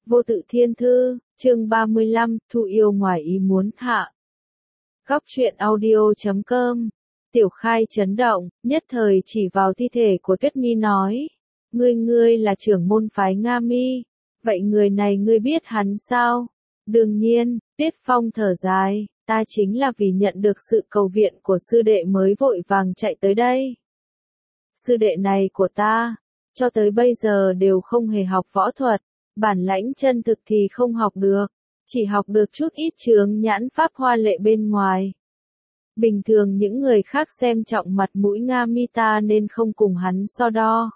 Vô tự thiên thư, chương 35, Thụ yêu ngoài ý muốn hạ. Góc truyện audio.com. Tiểu Khai chấn động, nhất thời chỉ vào thi thể của Tuyết Mi nói. Ngươi là trưởng môn phái Nga Mi. Vậy người này ngươi biết hắn sao? Đương nhiên, Tiết Phong thở dài, ta chính là vì nhận được sự cầu viện của sư đệ mới vội vàng chạy tới đây. Sư đệ này của ta, cho tới bây giờ đều không hề học võ thuật. Bản lãnh chân thực thì không học được, chỉ học được chút ít chướng nhãn pháp hoa lệ bên ngoài. Bình thường những người khác xem trọng mặt mũi Nga Mi ta nên không cùng hắn so đo.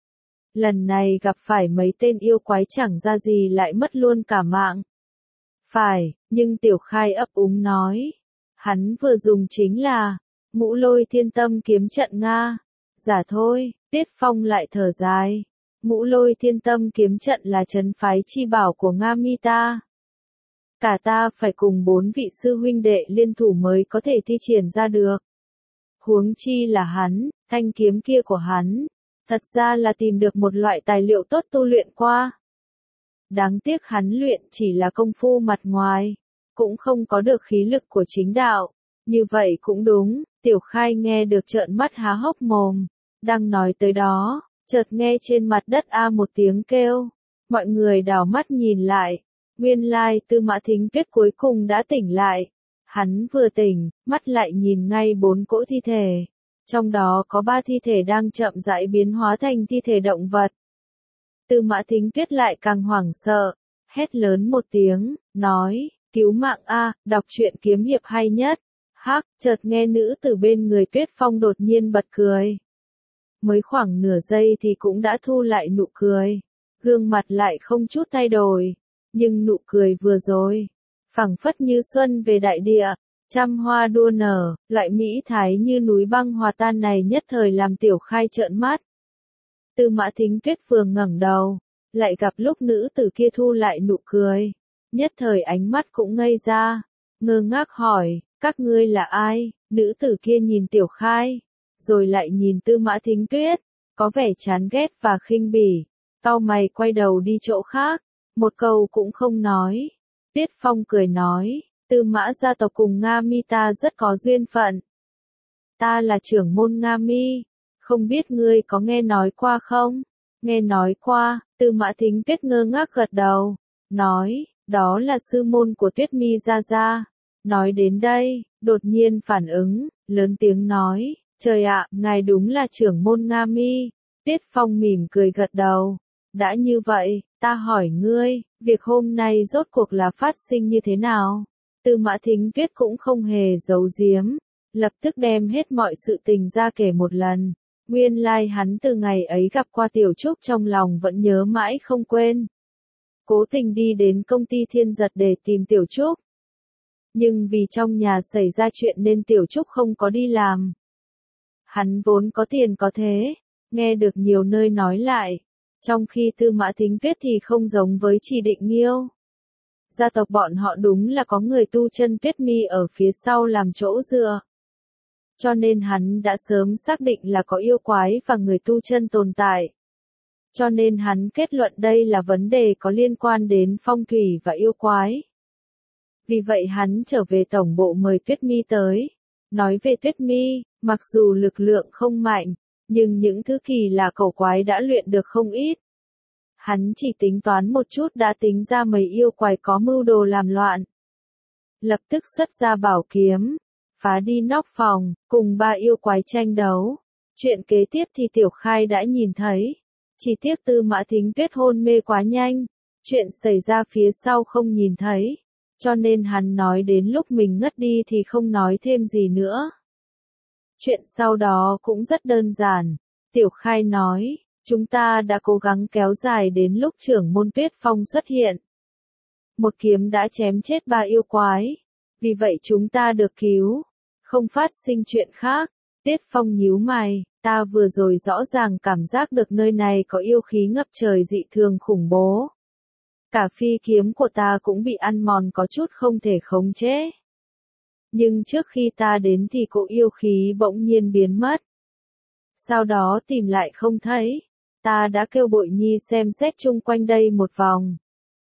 Lần này gặp phải mấy tên yêu quái chẳng ra gì lại mất luôn cả mạng. Phải, nhưng Tiểu Khai ấp úng nói. Hắn vừa dùng chính là Ngũ Lôi Thiên Tâm kiếm trận Nga. Giả thôi, Tiết Phong lại thở dài. Ngũ Lôi Thiên Tâm kiếm trận là trấn phái chi bảo của Nga Mi ta. Cả ta phải cùng 4 vị sư huynh đệ liên thủ mới có thể thi triển ra được. Huống chi là hắn, thanh kiếm kia của hắn, thật ra là tìm được một loại tài liệu tốt tu luyện qua. Đáng tiếc hắn luyện chỉ là công phu mặt ngoài, cũng không có được khí lực của chính đạo. Như vậy cũng đúng, Tiểu Khai nghe được trợn mắt há hốc mồm, đang nói tới đó. Chợt nghe trên mặt đất một tiếng kêu, mọi người đảo mắt nhìn lại, nguyên lai Tư Mã Thính Tuyết cuối cùng đã tỉnh lại. Hắn vừa tỉnh, mắt lại nhìn ngay 4 cỗ thi thể, trong đó có 3 thi thể đang chậm rãi biến hóa thành thi thể động vật. Tư Mã Thính Tuyết lại càng hoảng sợ, hét lớn một tiếng, nói, cứu mạng a, đọc truyện kiếm hiệp hay nhất. Hắc, chợt nghe nữ từ bên người Tuyết Phong đột nhiên bật cười. Mới khoảng nửa giây thì cũng đã thu lại nụ cười, gương mặt lại không chút thay đổi, nhưng nụ cười vừa rồi, phảng phất như xuân về đại địa, trăm hoa đua nở, loại mỹ thái như núi băng hòa tan này nhất thời làm Tiểu Khai trợn mắt. Tư Mã Thính Tuyết vừa ngẩng đầu, lại gặp lúc nữ tử kia thu lại nụ cười, nhất thời ánh mắt cũng ngây ra, ngơ ngác hỏi, các ngươi là ai? Nữ tử kia nhìn Tiểu Khai, rồi lại nhìn Tư Mã Thính Tuyết, có vẻ chán ghét và khinh bỉ, cau mày quay đầu đi chỗ khác, một câu cũng không nói. Tiết Phong cười nói, Tư Mã gia tộc cùng Nga Mi ta rất có duyên phận. Ta là trưởng môn Nga Mi, không biết ngươi có nghe nói qua không? Nghe nói qua, Tư Mã Thính Tuyết ngơ ngác gật đầu, nói, đó là sư môn của Tuyết Mi gia gia. Nói đến đây, đột nhiên phản ứng, lớn tiếng nói, trời ạ, ngài đúng là trưởng môn Nga Mi. Tiết Phong mỉm cười gật đầu. Đã như vậy, ta hỏi ngươi, việc hôm nay rốt cuộc là phát sinh như thế nào? Tư Mã Thính Tuyết cũng không hề giấu giếm, lập tức đem hết mọi sự tình ra kể một lần. Nguyên lai hắn từ ngày ấy gặp qua Tiểu Trúc trong lòng vẫn nhớ mãi không quên. Cố tình đi đến công ty Thiên Giật để tìm Tiểu Trúc. Nhưng vì trong nhà xảy ra chuyện nên Tiểu Trúc không có đi làm. Hắn vốn có tiền có thế, nghe được nhiều nơi nói lại, trong khi Tư Mã Thính Tuyết thì không giống với Chỉ Định Nghiêu. Gia tộc bọn họ đúng là có người tu chân Tuyết Mi ở phía sau làm chỗ dựa. Cho nên hắn đã sớm xác định là có yêu quái và người tu chân tồn tại. Cho nên hắn kết luận đây là vấn đề có liên quan đến phong thủy và yêu quái. Vì vậy hắn trở về tổng bộ mời Tuyết Mi tới. Nói về Tuyết Mi, mặc dù lực lượng không mạnh, nhưng những thứ kỳ lạ cổ quái đã luyện được không ít. Hắn chỉ tính toán một chút đã tính ra mấy yêu quái có mưu đồ làm loạn. Lập tức xuất ra bảo kiếm, phá đi nóc phòng, cùng 3 yêu quái tranh đấu. Chuyện kế tiếp thì Tiểu Khai đã nhìn thấy. Chỉ tiếc Tư Mã Thính Tuyết hôn mê quá nhanh, chuyện xảy ra phía sau không nhìn thấy. Cho nên hắn nói đến lúc mình ngất đi thì không nói thêm gì nữa. Chuyện sau đó cũng rất đơn giản. Tiểu Khai nói, chúng ta đã cố gắng kéo dài đến lúc trưởng môn Tuyết Phong xuất hiện. Một kiếm đã chém chết 3 yêu quái. Vì vậy chúng ta được cứu. Không phát sinh chuyện khác. Tuyết Phong nhíu mày, ta vừa rồi rõ ràng cảm giác được nơi này có yêu khí ngập trời dị thường khủng bố. Cả phi kiếm của ta cũng bị ăn mòn có chút không thể khống chế. Nhưng trước khi ta đến thì cỗ yêu khí bỗng nhiên biến mất. Sau đó tìm lại không thấy. Ta đã kêu Bội Nhi xem xét chung quanh đây một vòng.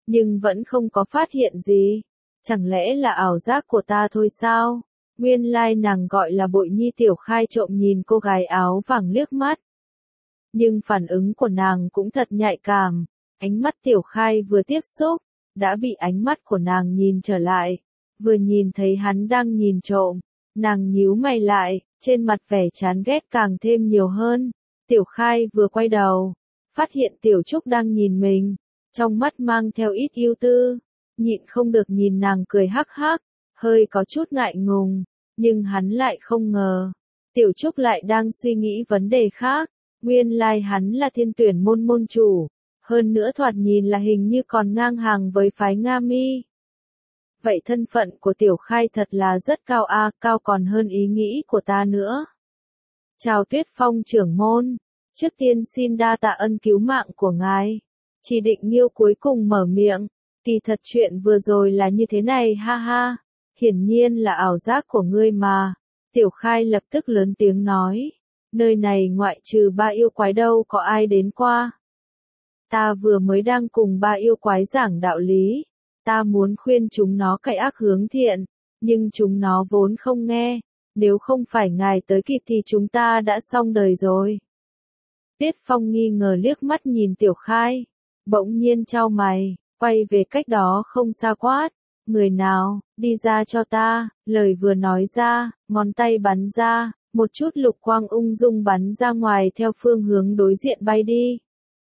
nhưng vẫn không có phát hiện gì. Chẳng lẽ là ảo giác của ta thôi sao? Nguyên lai nàng gọi là Bội Nhi. Tiểu Khai trộm nhìn cô gái áo vàng liếc mắt. Nhưng phản ứng của nàng cũng thật nhạy cảm. Ánh mắt Tiểu Khai vừa tiếp xúc, đã bị ánh mắt của nàng nhìn trở lại. Vừa nhìn thấy hắn đang nhìn trộm, nàng nhíu mày lại, trên mặt vẻ chán ghét càng thêm nhiều hơn. Tiểu Khai vừa quay đầu, phát hiện Tiểu Trúc đang nhìn mình, trong mắt mang theo ít ưu tư, nhịn không được nhìn nàng cười hắc hắc, hơi có chút ngại ngùng, nhưng hắn lại không ngờ. Tiểu Trúc lại đang suy nghĩ vấn đề khác, nguyên lai hắn là Thiên Tuyển môn môn chủ, hơn nữa thoạt nhìn là hình như còn ngang hàng với phái Nga Mi. Vậy thân phận của Tiểu Khai thật là rất cao a, cao còn hơn ý nghĩ của ta nữa. Chào Tuyết Phong trưởng môn, trước tiên xin đa tạ ân cứu mạng của ngài. Chỉ Định Nghiêu cuối cùng mở miệng, kỳ thật chuyện vừa rồi là như thế này ha ha, hiển nhiên là ảo giác của ngươi mà. Tiểu Khai lập tức lớn tiếng nói, nơi này ngoại trừ ba yêu quái đâu có ai đến qua. Ta vừa mới đang cùng ba yêu quái giảng đạo lý, ta muốn khuyên chúng nó cải ác hướng thiện, nhưng chúng nó vốn không nghe, nếu không phải ngài tới kịp thì chúng ta đã xong đời rồi. Tiết Phong nghi ngờ liếc mắt nhìn Tiểu Khai, bỗng nhiên chau mày, quay về cách đó không xa quát, người nào, đi ra cho ta. Lời vừa nói ra, ngón tay bắn ra, một chút lục quang ung dung bắn ra ngoài theo phương hướng đối diện bay đi.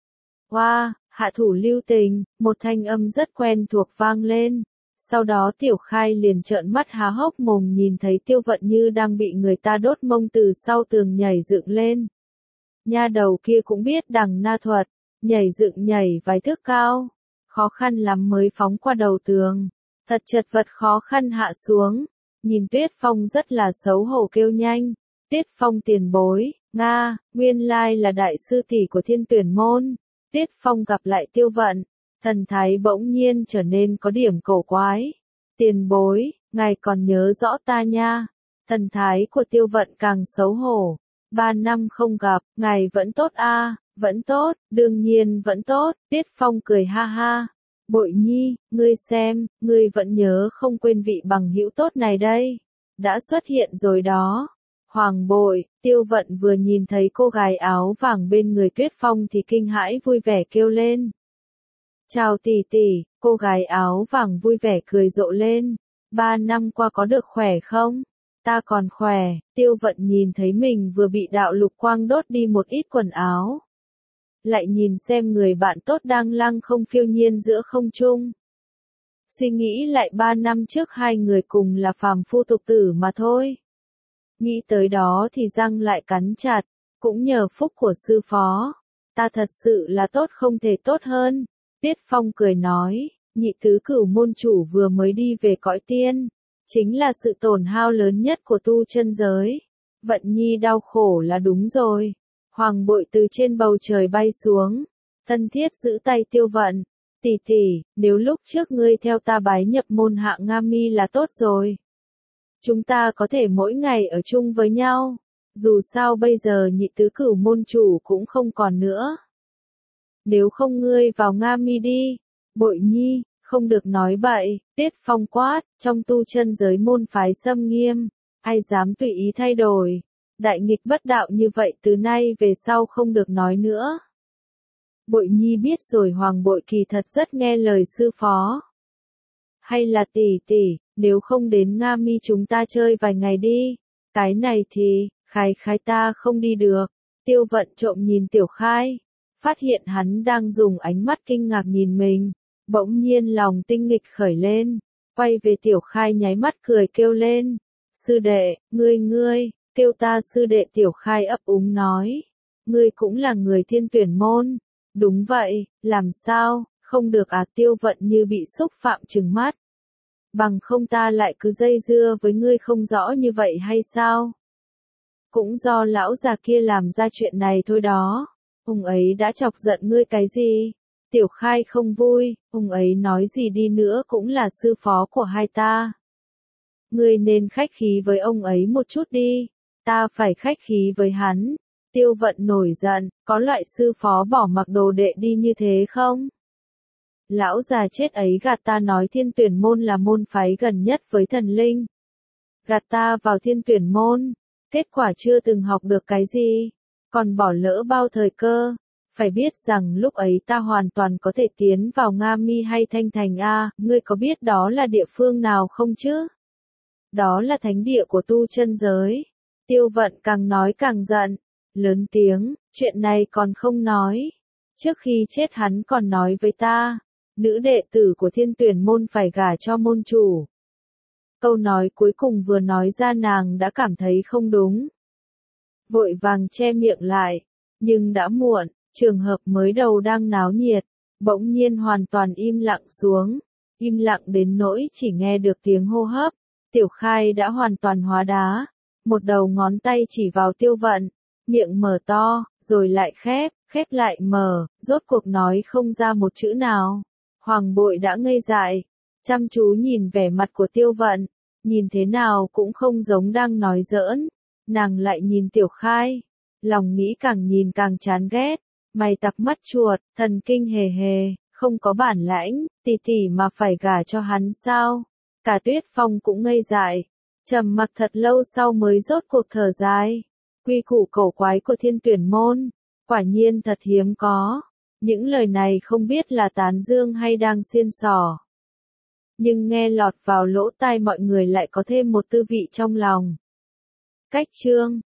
Hoa, hạ thủ lưu tình, một thanh âm rất quen thuộc vang lên. Sau đó Tiểu Khai liền trợn mắt há hốc mồm nhìn thấy Tiêu Vận Như đang bị người ta đốt mông từ sau tường nhảy dựng lên. Nha đầu kia cũng biết đằng na thuật, nhảy dựng nhảy vài thước cao, khó khăn lắm mới phóng qua đầu tường, thật chật vật khó khăn hạ xuống. Nhìn Tuyết Phong rất là xấu hổ kêu nhanh, Tuyết Phong tiền bối, Nga, nguyên lai là đại sư tỷ của Thiên Tuyển môn. Tuyết Phong gặp lại Tiêu Vận, thần thái bỗng nhiên trở nên có điểm cổ quái. Tiền bối, ngài còn nhớ rõ ta nha. Thần thái của Tiêu Vận càng xấu hổ. 3 năm không gặp, ngài vẫn tốt a, vẫn tốt, đương nhiên vẫn tốt. Tuyết Phong cười ha ha. Bội Nhi, ngươi xem, ngươi vẫn nhớ không quên vị bằng hữu tốt này đây. Đã xuất hiện rồi đó. Hoàng Bội, Tiêu Vận vừa nhìn thấy cô gái áo vàng bên người Tuyết Phong thì kinh hãi vui vẻ kêu lên. Chào tỷ tỷ, cô gái áo vàng vui vẻ cười rộ lên. 3 năm qua có được khỏe không? Ta còn khỏe. Tiêu Vận nhìn thấy mình vừa bị đạo lục quang đốt đi một ít quần áo. Lại nhìn xem người bạn tốt đang lăng không phiêu nhiên giữa không trung. Suy nghĩ lại 3 năm trước hai người cùng là phàm phu tục tử mà thôi. Nghĩ tới đó thì răng lại cắn chặt, cũng nhờ phúc của sư phó. Ta thật sự là tốt không thể tốt hơn. Tiết Phong cười nói, nhị tứ cửu môn chủ vừa mới đi về cõi tiên. Chính là sự tổn hao lớn nhất của tu chân giới. Vận Nhi đau khổ là đúng rồi. Hoàng Bội từ trên bầu trời bay xuống. Thân thiết giữ tay Tiêu Vận. Tỷ tỷ, nếu lúc trước ngươi theo ta bái nhập môn Hạ Nga Mi là tốt rồi. Chúng ta có thể mỗi ngày ở chung với nhau. Dù sao bây giờ nhị tứ cửu môn chủ cũng không còn nữa. Nếu không ngươi vào Nga Mi đi. Bội Nhi, không được nói bậy. Tiết Phong quát, trong tu chân giới môn phái xâm nghiêm. Ai dám tùy ý thay đổi. Đại nghịch bất đạo như vậy từ nay về sau không được nói nữa. Bội Nhi biết rồi. Hoàng Bội kỳ thật rất nghe lời sư phó. Hay là tỷ tỷ, nếu không đến Nga Mi chúng ta chơi vài ngày đi. Cái này thì, Khai ta không đi được. Tiêu Vận trộm nhìn Tiểu Khai. Phát hiện hắn đang dùng ánh mắt kinh ngạc nhìn mình. Bỗng nhiên lòng tinh nghịch khởi lên. Quay về Tiểu Khai nháy mắt cười kêu lên. Sư đệ, ngươi, kêu ta sư đệ. Tiểu Khai ấp úng nói. Ngươi cũng là người Thiên Tuyển môn. Đúng vậy, làm sao, không được à? Tiêu Vận như bị xúc phạm trừng mắt. Bằng không ta lại cứ dây dưa với ngươi không rõ như vậy hay sao? Cũng do lão già kia làm ra chuyện này thôi đó. Ông ấy đã chọc giận ngươi cái gì? Tiểu Khai không vui, ông ấy nói gì đi nữa cũng là sư phó của hai ta. Ngươi nên khách khí với ông ấy một chút đi. Ta phải khách khí với hắn. Tiêu Vận nổi giận, có loại sư phó bỏ mặc đồ đệ đi như thế không? Lão già chết ấy gạt ta nói Thiên Tuyển môn là môn phái gần nhất với thần linh. Gạt ta vào Thiên Tuyển môn, kết quả chưa từng học được cái gì, còn bỏ lỡ bao thời cơ. Phải biết rằng lúc ấy ta hoàn toàn có thể tiến vào Nga Mi hay Thanh Thành a, ngươi có biết đó là địa phương nào không chứ? Đó là thánh địa của tu chân giới. Tiêu Vận càng nói càng giận, lớn tiếng, chuyện này còn không nói. Trước khi chết hắn còn nói với ta, nữ đệ tử của Thiên Tuyển môn phải gả cho môn chủ. Câu nói cuối cùng vừa nói ra nàng đã cảm thấy không đúng. Vội vàng che miệng lại, nhưng đã muộn, trường hợp mới đầu đang náo nhiệt, bỗng nhiên hoàn toàn im lặng xuống, im lặng đến nỗi chỉ nghe được tiếng hô hấp. Tiểu Khai đã hoàn toàn hóa đá, một đầu ngón tay chỉ vào Tiêu Vận, miệng mở to, rồi lại khép lại mở, rốt cuộc nói không ra một chữ nào. Hoàng Bội đã ngây dại, chăm chú nhìn vẻ mặt của Tiêu Vận, nhìn thế nào cũng không giống đang nói giỡn. Nàng lại nhìn Tiểu Khai, lòng nghĩ càng nhìn càng chán ghét, mày tặc mắt chuột, thần kinh hề hề, không có bản lãnh, tỷ tỷ mà phải gả cho hắn sao? Cả Tuyết Phong cũng ngây dại, trầm mặc thật lâu sau mới rốt cuộc thở dài. Quy củ cổ quái của Thiên Tuyển môn, quả nhiên thật hiếm có. Những lời này không biết là tán dương hay đang xiên xỏ, nhưng nghe lọt vào lỗ tai mọi người lại có thêm một tư vị trong lòng. Cách chương